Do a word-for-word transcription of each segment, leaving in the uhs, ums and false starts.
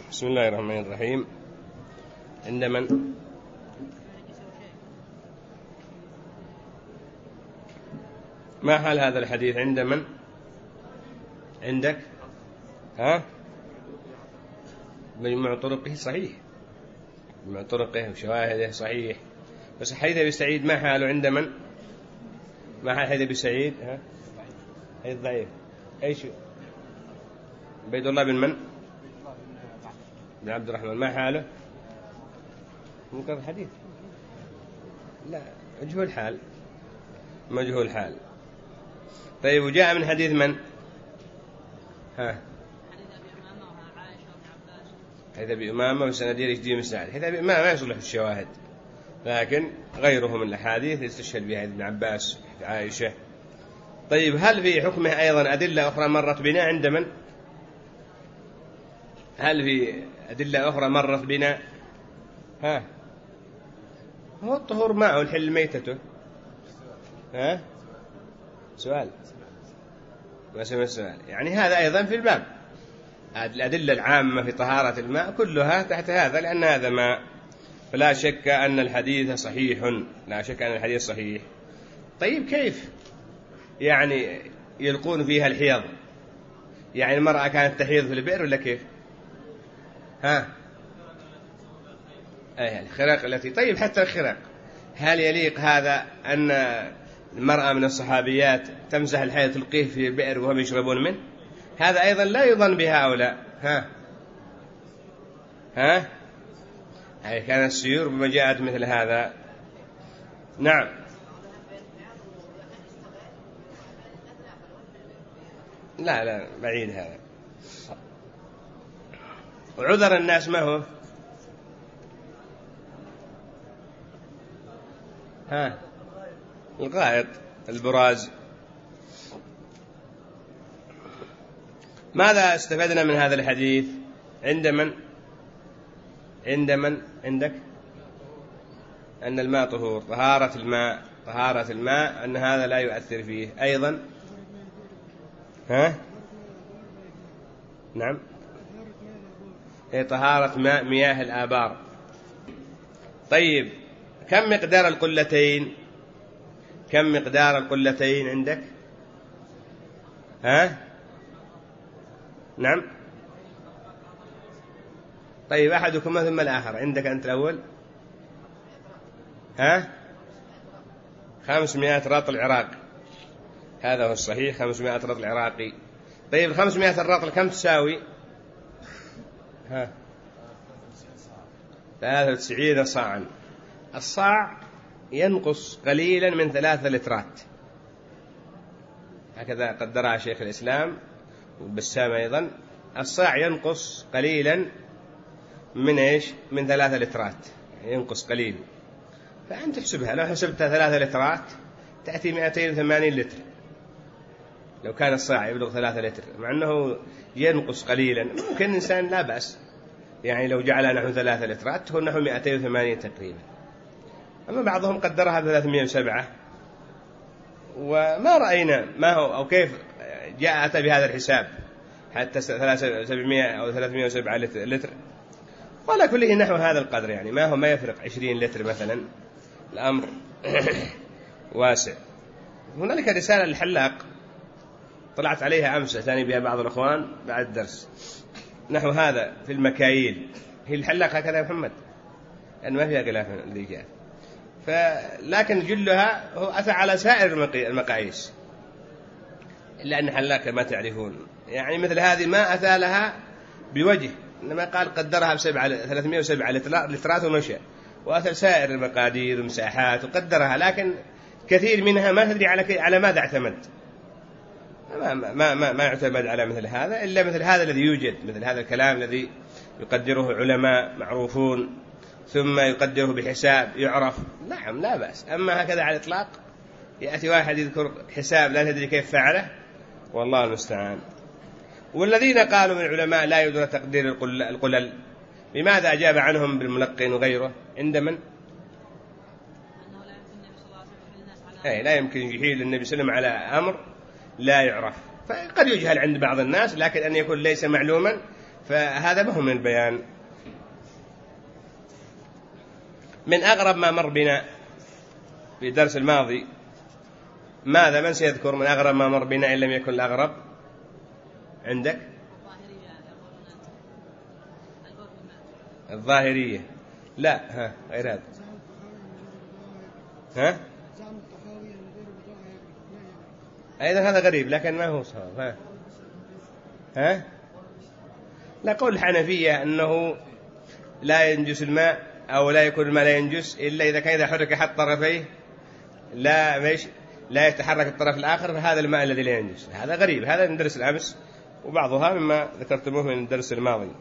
بسم الله الرحمن الرحيم. عند من؟ ما حال هذا الحديث عند من؟ عندك؟ ها؟ مجموع طرقه صحيح، مجموع طرقه وشواهده صحيح، بس حديث أبي سعيد ما حاله عند من؟ ما حال حديث أبي سعيد؟ ها؟ حديث ضعيف. أي شيء؟ عبيد الله بن من؟ بن عبد الرحمن. ما حاله؟ منكر الحديث؟ لا، مجهول حال، مجهول حال. طيب، وجاء من حديث من؟ ها؟ حديث أبي أمامة وسندير جديد من سعد. حديث أبي أمامة ما يصلح الشواهد، لكن غيره من الأحاديث يستشهد بها ابن عباس عائشة. طيب، هل في حكمه أيضا أدلة أخرى مرت بنا عند من؟ هل في أدلة أخرى مرت بنا؟ ها؟ هو الطهور معه الحل ميتته. ها؟ سؤال ما سمع السؤال. يعني هذا أيضا في الباب، الأدلة العامة في طهارة الماء كلها تحت هذا، لأن هذا ماء، فلا شك أن الحديث صحيح، لا شك أن الحديث صحيح. طيب، كيف يعني يلقون فيها الحيض؟ يعني المرأة كانت تحيض في البئر ولا كيف؟ ها؟ أي الخراق التي، طيب حتى الخراق، هل يليق هذا أن المرأة من الصحابيات تمسح الحيض تلقيه في البئر وهم يشربون منه؟ هذا أيضا لا يظن بهؤلاء. ها؟ ها؟ أي كان السيور بما جاءت مثل هذا. نعم. لا لا، بعيد هذا. وعذر الناس ما هو؟ ها؟ الغائط، البراز. ماذا استفدنا من هذا الحديث؟ عند من؟ عند من؟ عندك؟ أن الماء طهور، طهارة الماء، طهارة الماء أن هذا لا يؤثر فيه أيضا. ها؟ نعم، هي طهارة ماء مياه الآبار. طيب، كم مقدار القلتين؟ كم مقدار القلتين عندك؟ ها؟ نعم. طيب، أحدكم ثم الآخر. عندك أنت الأول. ها؟ خمسمائة رطل عراقي، هذا هو الصحيح، خمسمائة رطل عراقي. طيب، خمسمائة الرطل كم تساوي؟ ها؟ ثلاثة وتسعين صاعا. الصاع ينقص قليلا من ثلاثة لترات، هكذا قدرها شيخ الإسلام والبسام أيضا. الصاع ينقص قليلا من إيش؟ من ثلاثة لترات، ينقص قليل. فأنت تحسبها، لو حسبت ثلاثة لترات تأتي مئتين وثمانين لتر، لو كان الصاع يبلغ ثلاثة لتر، مع أنه ينقص قليلا. ممكن إنسان لا بأس، يعني لو جعل نحو ثلاثة لترات تكون نحو مئتين وثمانين تقريبا. أما بعضهم قدرها ثلاثمائة وسبعة، وما رأينا ما هو أو كيف جاء أتى بهذا الحساب حتى سبعمائة أو ثلاثمائة وسبعة لتر. ولا كله نحو هذا القدر، يعني ما هو ما يفرق عشرين لتر مثلا، الأمر واسع. هنالك رسالة للحلاق طلعت عليها أمس، ثاني بها بعض الأخوان بعد الدرس، نحو هذا في المكاييل. هي الحلاق هكذا يا محمد، أن ما فيها خلاف اللي جاء، فلكن جلها هو أتى على سائر المقاييس، إلا أن حلاق ما تعرفون، يعني مثل هذه ما أتى لها بوجه، إنما قال قدرها بسبعة ثلاثمائة وسبعة لترات ومشى، وأتى سائر المقادير والمساحات وقدرها، لكن كثير منها ما تدري على على ماذا اعتمد. ما ما ما ما يعتمد على مثل هذا إلا مثل هذا الذي يوجد، مثل هذا الكلام الذي يقدره علماء معروفون، ثم يقدره بحساب يعرف. نعم، لا بأس. أما هكذا على الإطلاق يأتي واحد يذكر حساب لا تدري كيف فعله، والله المستعان. والذين قالوا من العلماء لا يدرى تقدير القلل، لماذا أجاب عنهم بالملقن وغيره؟ عند من؟ أي لا يمكن يحيل النبي صلى الله عليه وسلم على أمر لا يعرف، فقد يجهل عند بعض الناس، لكن أن يكون ليس معلوما فهذا ما هو من البيان. من أغرب ما مر بنا في الدرس الماضي، ماذا؟ من سيذكر من أغرب ما مر بنا إن لم يكن الأغرب عندك؟ الظاهرية. لا، ها غير هذا. ها أيضا هذا غريب لكن ما هو صحيح. ها ها لا، قول الحنفية أنه لا ينجس الماء أو لا يكون الماء لا ينجس إلا إذا كان إذا حرك أحد طرفيه لا مش لا يتحرك الطرف الآخر، فهذا الماء الذي لا ينجس. هذا غريب، هذا من درس الأمس وبعضها مما ذكرتموه من الدرس الماضي.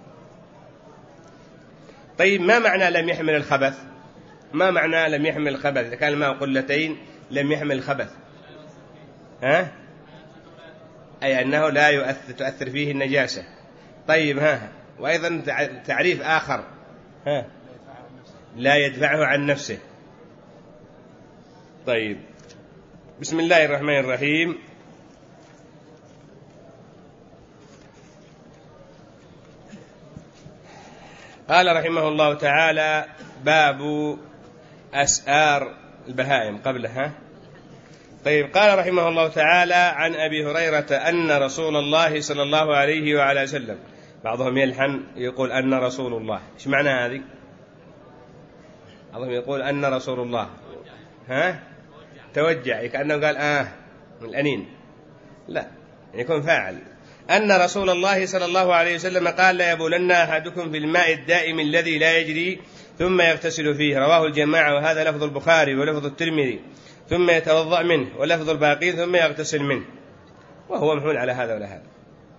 طيب، ما معنى لم يحمل الخبث؟ ما معنى لم يحمل الخبث؟ إذا كان الماء قلتين لم يحمل الخبث، ها؟ أي أنه لا يؤثر تؤثر فيه النجاسة. طيب، ها وأيضا تعريف آخر، ها لا يدفعه عن نفسه. طيب، بسم الله الرحمن الرحيم. قال رحمه الله تعالى: باب أسآر البهائم. قبلها طيب، قال رحمه الله تعالى: عن أبي هريرة أن رسول الله صلى الله عليه وعلى وسلم. بعضهم يلحن يقول أن رسول الله. إيش معنى هذه؟ بعضهم يقول أن رسول الله، ها توجع كأنه قال آه من الأنين، لا يكون فاعل. أن رسول الله صلى الله عليه وسلم قال: لا يبولن أحدكم في الماء الدائم الذي لا يجري ثم يغتسل فيه. رواه الجماعة، وهذا لفظ البخاري ولفظ الترمذي. ثم يتوضأ منه، ولفظ الباقين ثم يغتسل منه، وهو محمول على هذا ولا هذا.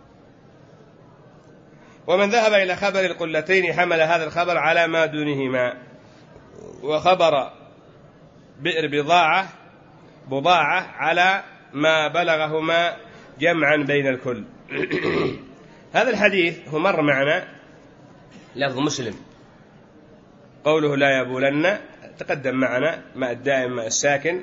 ومن ذهب إلى خبر القلتين حمل هذا الخبر على ما دونهما. وخبر بئر بضاعة بضاعة على ما بلغهما جمعا بين الكل. هذا الحديث هو مر معنا لفظ مسلم، قوله لا يبولن تقدم معنا ماء الدائم ماء الساكن،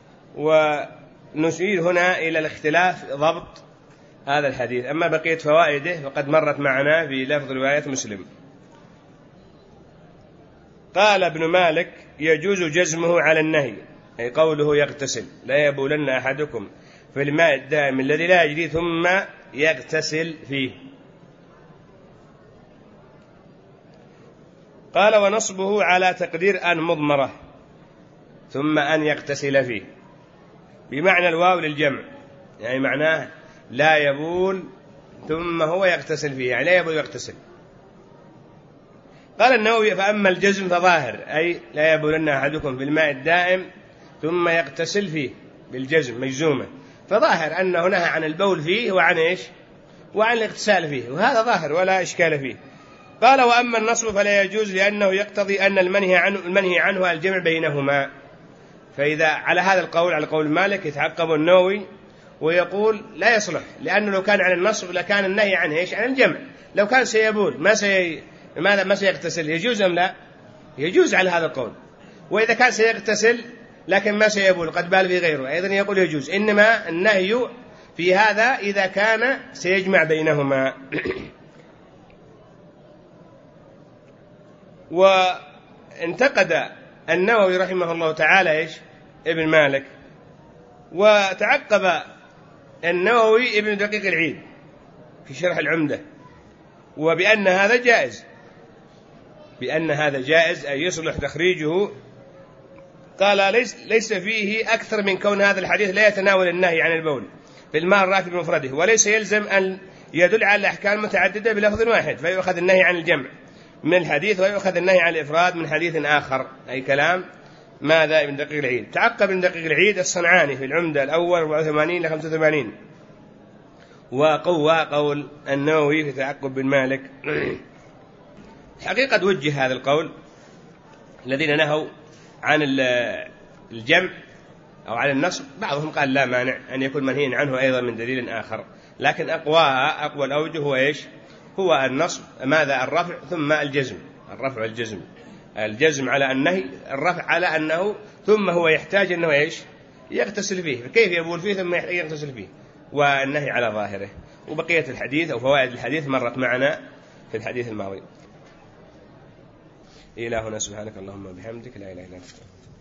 ونشير هنا إلى الاختلاف ضبط هذا الحديث. أما بقية فوائده فقد مرت معنا في لفظ رواية مسلم. قال ابن مالك: يجوز جزمه على النهي، أي قوله يغتسل لا يبولن أحدكم في الماء الدائم الذي لا يجري ثم يغتسل فيه. قال: ونصبه على تقدير أن مضمرة ثم أن يغتسل فيه، بمعنى الواو للجمع، يعني معناه لا يبول ثم هو يغتسل فيه، يعني لا يبول يغتسل. قال النووي: فأما الجزم فظاهر، أي لا يبولن أحدكم في الماء الدائم ثم يغتسل فيه بالجزم مجزومة، فظاهر أنه نهى عن البول فيه وعن إيش؟ وعن الاغتسال فيه، وهذا ظاهر ولا إشكال فيه. قال: وأما النصب فلا يجوز، لأنه يقتضي أن المنهي عنه, المنهي عنه الجمع بينهما. فإذا على هذا القول، على قول مالك، يتعقب النووي ويقول لا يصلح، لأنه لو كان عن النصب لكان النهي عنه إيش؟ عن الجمع. لو كان سيبول ما سي ماذا ما سيغتسل، يجوز أم لا؟ يجوز على هذا القول. وإذا كان سيغتسل لكن ما سيبول قد بال في غيره أيضا يقول يجوز. إنما النهي في هذا إذا كان سيجمع بينهما. وانتقد النووي رحمه الله تعالى إيش؟ ابن مالك. وتعقب النووي ابن دقيق العيد في شرح العمدة، وبأن هذا جائز، بأن هذا جائز أي يصلح تخريجه. قال: ليس, ليس فيه أكثر من كون هذا الحديث لا يتناول النهي عن البول في الماء الراكد بمفرده، وليس يلزم أن يدل على أحكام متعددة بلفظ واحد، فيؤخذ النهي عن الجمع من الحديث ويؤخذ النهي عن الإفراد من حديث آخر. أي كلام ماذا ابن دقيق العيد. تعقب ابن دقيق العيد الصنعاني في العمدة الأول أربعة وثمانين إلى خمسة وثمانين، وقوى قول النووي في تعقب بن مالك. حقيقة وجه هذا القول الذين نهوا عن الجمع أو عن النصب، بعضهم قال لا مانع أن يكون منهي عنه أيضا من دليل آخر، لكن أقواها أقوى الأوجه هو إيش؟ هو النصب، ماذا؟ الرفع ثم الجزم، الرفع والجزم، الجزم على النهي، الرفع على أنه ثم هو يحتاج أنه إيش؟ يغتسل فيه، كيف يبول فيه ثم يغتسل فيه، والنهي على ظاهره. وبقية الحديث أو فوائد الحديث مرت معنا في الحديث الماضي. إلى هنا، سبحانك اللهم وبحمدك، لا إله إلا أنت.